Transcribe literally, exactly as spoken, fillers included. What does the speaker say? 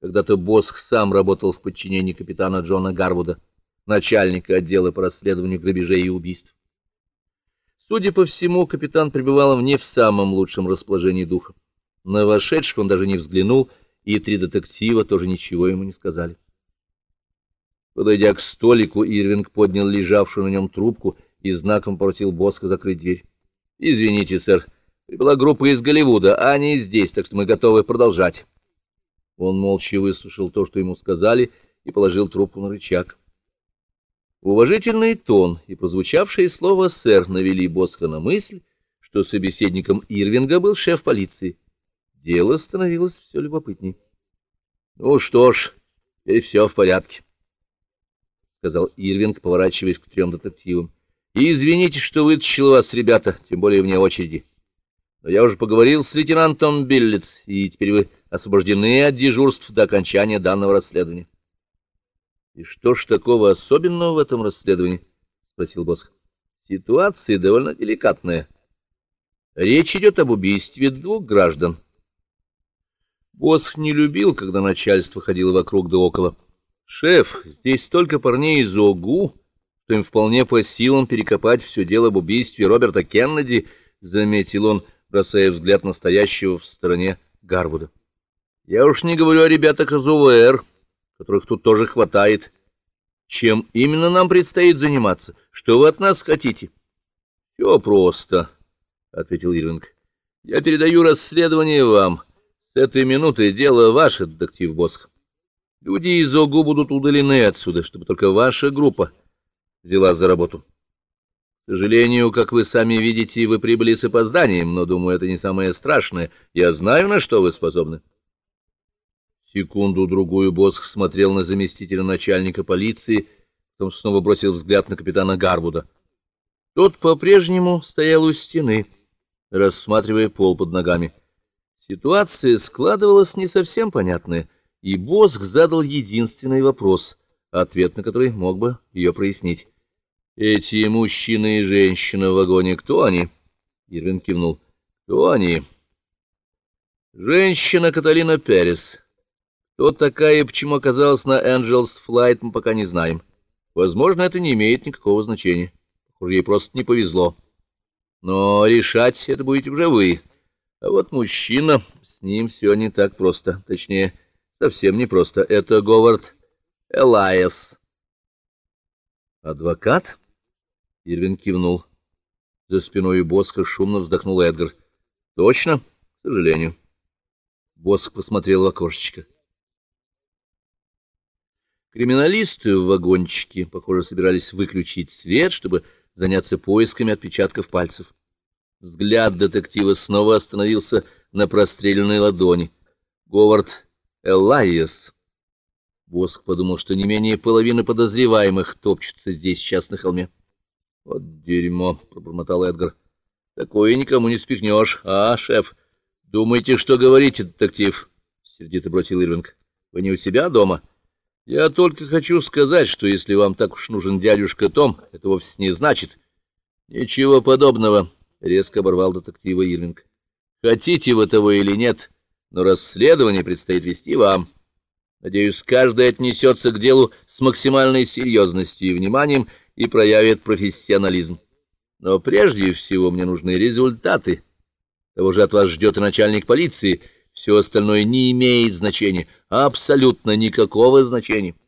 Когда-то Босх сам работал в подчинении капитана Джона Гарвуда, начальника отдела по расследованию грабежей и убийств. Судя по всему, капитан пребывал не в самом лучшем расположении духа. На вошедших он даже не взглянул, и три детектива тоже ничего ему не сказали. Подойдя к столику, Ирвинг поднял лежавшую на нем трубку и знаком попросил Босха закрыть дверь. — Извините, сэр, прибыла группа из Голливуда, а они здесь, так что мы готовы продолжать. Он молча выслушал то, что ему сказали, и положил трубку на рычаг. Уважительный тон и прозвучавшее слово «сэр» навели Босха на мысль, что собеседником Ирвинга был шеф полиции. Дело становилось все любопытней. — Ну что ж, теперь все в порядке, — сказал Ирвинг, поворачиваясь к трем детективам. — И извините, что вытащил вас, ребята, тем более вне очереди. Но я уже поговорил с лейтенантом Биллетс, и теперь вы освобождены от дежурств до окончания данного расследования. — И что ж такого особенного в этом расследовании? — спросил Босх. — Ситуация довольно деликатная. Речь идет об убийстве двух граждан. Босх не любил, когда начальство ходило вокруг да около. — Шеф, здесь столько парней из ОГУ, что им вполне по силам перекопать все дело об убийстве Роберта Кеннеди, — заметил он, бросая взгляд настоящего в стороне Гарвуда. — Я уж не говорю о ребятах из УВР, которых тут тоже хватает. Чем именно нам предстоит заниматься? Что вы от нас хотите? — Все просто, — ответил Ирвинг. — Я передаю расследование вам. С этой минуты дело ваше, детектив Босх. Люди из ОГУ будут удалены отсюда, чтобы только ваша группа взяла за работу. К сожалению, как вы сами видите, вы прибыли с опозданием, но, думаю, это не самое страшное. Я знаю, на что вы способны. Секунду-другую Босх смотрел на заместителя начальника полиции, потом снова бросил взгляд на капитана Гарвуда. Тот по-прежнему стоял у стены, рассматривая пол под ногами. Ситуация складывалась не совсем понятная, и Босх задал единственный вопрос, ответ на который мог бы ее прояснить. — Эти мужчина и женщина в вагоне, кто они? Ирвин кивнул. — Кто они? — Женщина Каталина Перес. Кто такая и почему оказалась на Angels Flight, мы пока не знаем. Возможно, это не имеет никакого значения. Похоже, ей просто не повезло. Но решать это будете уже вы. А вот мужчина, с ним все не так просто. Точнее, совсем не просто. Это Говард Элайас. Адвокат? Ирвин кивнул. За спиной Босха шумно вздохнул Эдгар. Точно? К сожалению. Босх посмотрел в окошечко. Криминалисты в вагончике, похоже, собирались выключить свет, чтобы заняться поисками отпечатков пальцев. Взгляд детектива снова остановился на простреленной ладони. Говард Элайас. Босх подумал, что не менее половины подозреваемых топчутся здесь сейчас на холме. — Вот дерьмо, — пробормотал Эдгар. — Такое никому не спихнешь. — А, шеф, думаете, что говорите, детектив? — сердито бросил Ирвинг. — Вы не у себя дома? — Я только хочу сказать, что если вам так уж нужен дядюшка Том, это вовсе не значит. — Ничего подобного, — резко оборвал детектива Ирвинг. — Хотите вы того или нет, но расследование предстоит вести вам. Надеюсь, каждый отнесется к делу с максимальной серьезностью и вниманием и проявит профессионализм. Но прежде всего мне нужны результаты. Того же от вас ждет и начальник полиции. Все остальное не имеет значения, абсолютно никакого значения.